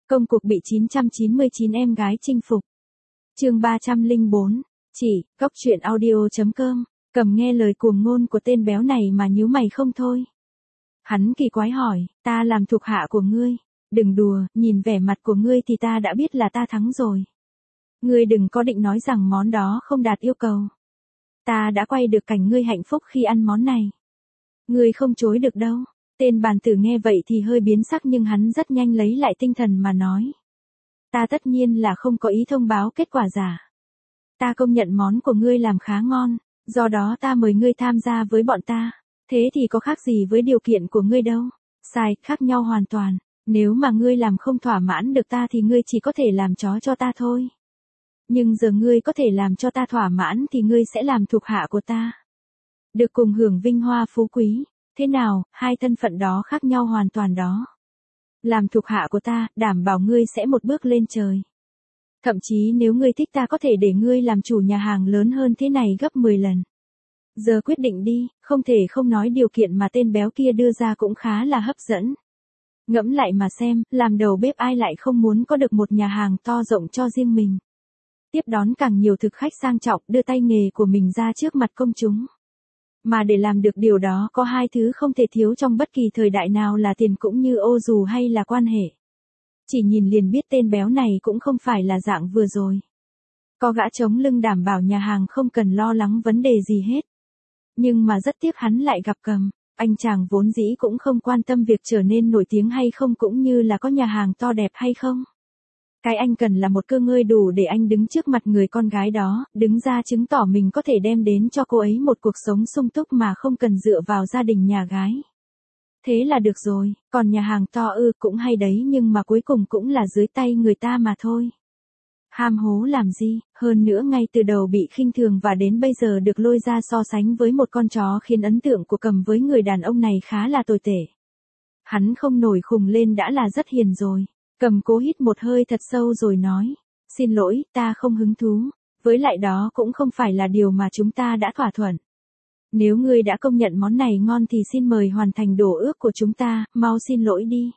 Công cuộc bị 999 em gái chinh phục. Chương 304. Chỉ, góc truyện audio.com. Cầm nghe lời cuồng ngôn của tên béo này mà nhíu mày không thôi. Hắn kỳ quái hỏi, ta làm thuộc hạ của ngươi. Đừng đùa, nhìn vẻ mặt của ngươi thì ta đã biết là ta thắng rồi. Ngươi đừng có định nói rằng món đó không đạt yêu cầu. Ta đã quay được cảnh ngươi hạnh phúc khi ăn món này. Ngươi không chối được đâu. Tên bàn tử nghe vậy thì hơi biến sắc nhưng hắn rất nhanh lấy lại tinh thần mà nói. Ta tất nhiên là không có ý thông báo kết quả giả. Ta công nhận món của ngươi làm khá ngon, do đó ta mời ngươi tham gia với bọn ta. Thế thì có khác gì với điều kiện của ngươi đâu. Sai, khác nhau hoàn toàn. Nếu mà ngươi làm không thỏa mãn được ta thì ngươi chỉ có thể làm chó cho ta thôi. Nhưng giờ ngươi có thể làm cho ta thỏa mãn thì ngươi sẽ làm thuộc hạ của ta. Được cùng hưởng vinh hoa phú quý. Thế nào, hai thân phận đó khác nhau hoàn toàn đó. Làm thuộc hạ của ta, đảm bảo ngươi sẽ một bước lên trời. Thậm chí nếu ngươi thích ta có thể để ngươi làm chủ nhà hàng lớn hơn thế này gấp 10 lần. Giờ quyết định đi, không thể không nói điều kiện mà tên béo kia đưa ra cũng khá là hấp dẫn. Ngẫm lại mà xem, làm đầu bếp ai lại không muốn có được một nhà hàng to rộng cho riêng mình. Tiếp đón càng nhiều thực khách sang trọng, đưa tay nghề của mình ra trước mặt công chúng. Mà để làm được điều đó có hai thứ không thể thiếu trong bất kỳ thời đại nào là tiền cũng như ô dù hay là quan hệ. Chỉ nhìn liền biết tên béo này cũng không phải là dạng vừa rồi. Có gã chống lưng đảm bảo nhà hàng không cần lo lắng vấn đề gì hết. Nhưng mà rất tiếc hắn lại gặp Cầm. Anh chàng vốn dĩ cũng không quan tâm việc trở nên nổi tiếng hay không cũng như là có nhà hàng to đẹp hay không. Cái anh cần là một cơ ngơi đủ để anh đứng trước mặt người con gái đó, đứng ra chứng tỏ mình có thể đem đến cho cô ấy một cuộc sống sung túc mà không cần dựa vào gia đình nhà gái. Thế là được rồi, còn nhà hàng to cũng hay đấy nhưng mà cuối cùng cũng là dưới tay người ta mà thôi. Ham hố làm gì, hơn nữa ngay từ đầu bị khinh thường và đến bây giờ được lôi ra so sánh với một con chó khiến ấn tượng của Cầm với người đàn ông này khá là tồi tệ. Hắn không nổi khùng lên đã là rất hiền rồi. Cầm cố hít một hơi thật sâu rồi nói, xin lỗi, ta không hứng thú, với lại đó cũng không phải là điều mà chúng ta đã thỏa thuận. Nếu ngươi đã công nhận món này ngon thì xin mời hoàn thành đồ ước của chúng ta, mau xin lỗi đi.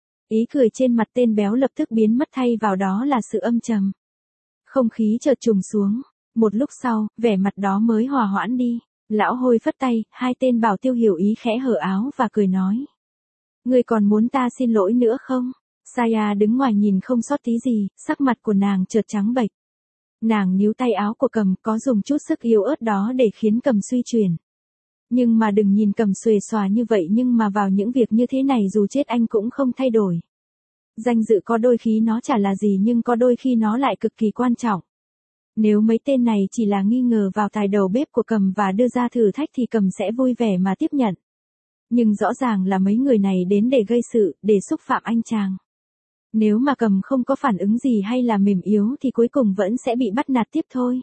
Ý cười trên mặt tên béo lập tức biến mất thay vào đó là sự âm trầm. Không khí chợt trùng xuống, một lúc sau, vẻ mặt đó mới hòa hoãn đi, lão Hôi phất tay, hai tên bảo tiêu hiểu ý khẽ hở áo và cười nói. Ngươi còn muốn ta xin lỗi nữa không? Saya đứng ngoài nhìn không sót tí gì, sắc mặt của nàng chợt trắng bệch. Nàng níu tay áo của Cầm có dùng chút sức yếu ớt đó để khiến Cầm suy chuyển. Nhưng mà đừng nhìn Cầm xuề xòa như vậy nhưng mà vào những việc như thế này dù chết anh cũng không thay đổi. Danh dự có đôi khi nó chả là gì nhưng có đôi khi nó lại cực kỳ quan trọng. Nếu mấy tên này chỉ là nghi ngờ vào tài đầu bếp của Cầm và đưa ra thử thách thì Cầm sẽ vui vẻ mà tiếp nhận. Nhưng rõ ràng là mấy người này đến để gây sự, để xúc phạm anh chàng. Nếu mà Cầm không có phản ứng gì hay là mềm yếu thì cuối cùng vẫn sẽ bị bắt nạt tiếp thôi.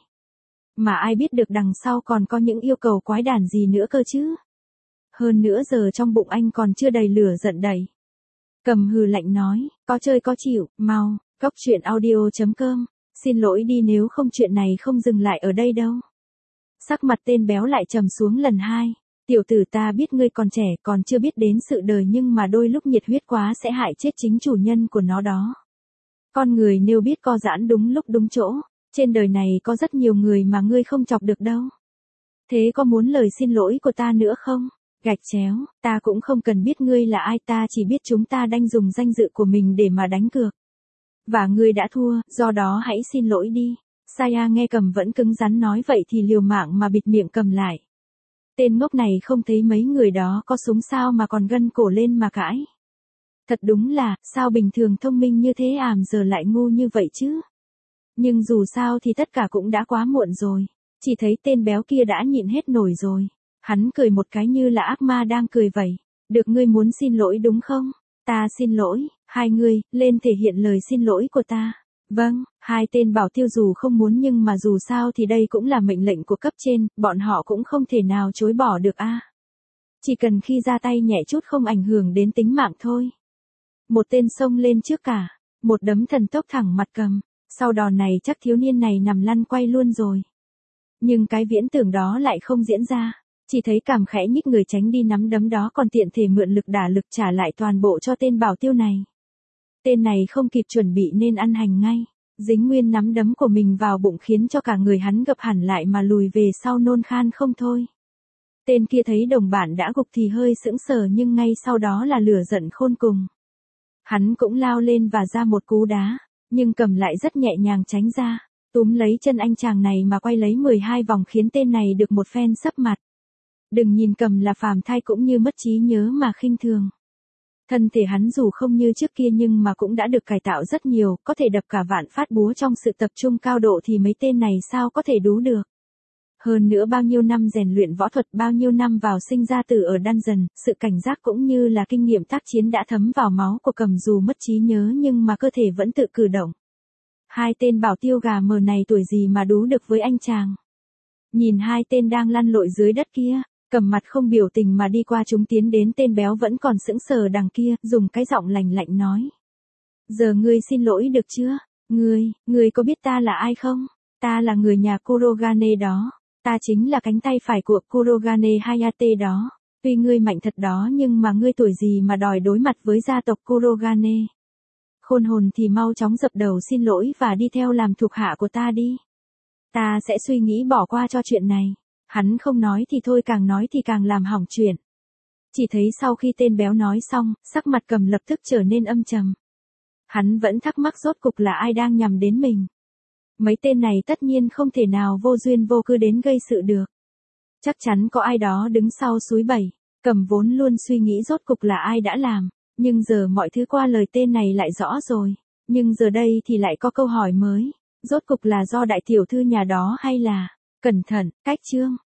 Mà ai biết được đằng sau còn có những yêu cầu quái đản gì nữa cơ chứ. Hơn nữa giờ trong bụng anh còn chưa đầy lửa giận đầy. Cầm hừ lạnh nói, có chơi có chịu, mau, góc truyện audio.com, xin lỗi đi nếu không chuyện này không dừng lại ở đây đâu. Sắc mặt tên béo lại trầm xuống lần hai. Tiểu tử ta biết ngươi còn trẻ còn chưa biết đến sự đời nhưng mà đôi lúc nhiệt huyết quá sẽ hại chết chính chủ nhân của nó đó. Con người nếu biết co giãn đúng lúc đúng chỗ, trên đời này có rất nhiều người mà ngươi không chọc được đâu. Thế có muốn lời xin lỗi của ta nữa không? Gạch chéo, ta cũng không cần biết ngươi là ai ta chỉ biết chúng ta đang dùng danh dự của mình để mà đánh cược. Và ngươi đã thua, do đó hãy xin lỗi đi. Saya nghe Cầm vẫn cứng rắn nói vậy thì liều mạng mà bịt miệng Cầm lại. Tên ngốc này không thấy mấy người đó có súng sao mà còn gân cổ lên mà cãi. Thật đúng là, sao bình thường thông minh như thế giờ lại ngu như vậy chứ? Nhưng dù sao thì tất cả cũng đã quá muộn rồi. Chỉ thấy tên béo kia đã nhịn hết nổi rồi. Hắn cười một cái như là ác ma đang cười vậy. Được ngươi muốn xin lỗi đúng không? Ta xin lỗi, hai người, lên thể hiện lời xin lỗi của ta. Vâng, hai tên bảo tiêu dù không muốn nhưng mà dù sao thì đây cũng là mệnh lệnh của cấp trên, bọn họ cũng không thể nào chối bỏ được Chỉ cần khi ra tay nhẹ chút không ảnh hưởng đến tính mạng thôi. Một tên xông lên trước cả, một đấm thần tốc thẳng mặt Cầm, sau đòn này chắc thiếu niên này nằm lăn quay luôn rồi. Nhưng cái viễn tưởng đó lại không diễn ra, chỉ thấy Cảm khẽ nhích người tránh đi nắm đấm đó còn tiện thể mượn lực đả lực trả lại toàn bộ cho tên bảo tiêu này. Tên này không kịp chuẩn bị nên ăn hành ngay. Dính nguyên nắm đấm của mình vào bụng khiến cho cả người hắn gập hẳn lại mà lùi về sau nôn khan không thôi. Tên kia thấy đồng bạn đã gục thì hơi sững sờ nhưng ngay sau đó là lửa giận khôn cùng. Hắn cũng lao lên và ra một cú đá, nhưng Cầm lại rất nhẹ nhàng tránh ra, túm lấy chân anh chàng này mà quay lấy 12 vòng khiến tên này được một phen sấp mặt. Đừng nhìn Cầm là phàm thai cũng như mất trí nhớ mà khinh thường. Thân thể hắn dù không như trước kia nhưng mà cũng đã được cải tạo rất nhiều, có thể đập cả vạn phát búa trong sự tập trung cao độ thì mấy tên này sao có thể đú được. Hơn nữa bao nhiêu năm rèn luyện võ thuật, bao nhiêu năm vào sinh ra tử ở dungeon, sự cảnh giác cũng như là kinh nghiệm tác chiến đã thấm vào máu của Cầm dù mất trí nhớ nhưng mà cơ thể vẫn tự cử động. Hai tên bảo tiêu gà mờ này tuổi gì mà đú được với anh chàng. Nhìn hai tên đang lăn lội dưới đất kia, Cầm mặt không biểu tình mà đi qua chúng tiến đến tên béo vẫn còn sững sờ đằng kia, dùng cái giọng lạnh lạnh nói. Giờ ngươi xin lỗi được chưa? Ngươi có biết ta là ai không? Ta là người nhà Kurogane đó. Ta chính là cánh tay phải của Kurogane Hayate đó. Tuy ngươi mạnh thật đó nhưng mà ngươi tuổi gì mà đòi đối mặt với gia tộc Kurogane. Khôn hồn thì mau chóng dập đầu xin lỗi và đi theo làm thuộc hạ của ta đi. Ta sẽ suy nghĩ bỏ qua cho chuyện này. Hắn không nói thì thôi, càng nói thì càng làm hỏng chuyện. Chỉ thấy sau khi tên béo nói xong, sắc mặt Cầm lập tức trở nên âm trầm. Hắn vẫn thắc mắc rốt cục là ai đang nhằm đến mình. Mấy tên này tất nhiên không thể nào vô duyên vô cớ đến gây sự được. Chắc chắn có ai đó đứng sau xúi bẩy. Cầm vốn luôn suy nghĩ rốt cục là ai đã làm. Nhưng giờ mọi thứ qua lời tên này lại rõ rồi. Nhưng giờ đây thì lại có câu hỏi mới. Rốt cục là do đại tiểu thư nhà đó hay là... Cẩn thận, cách chương.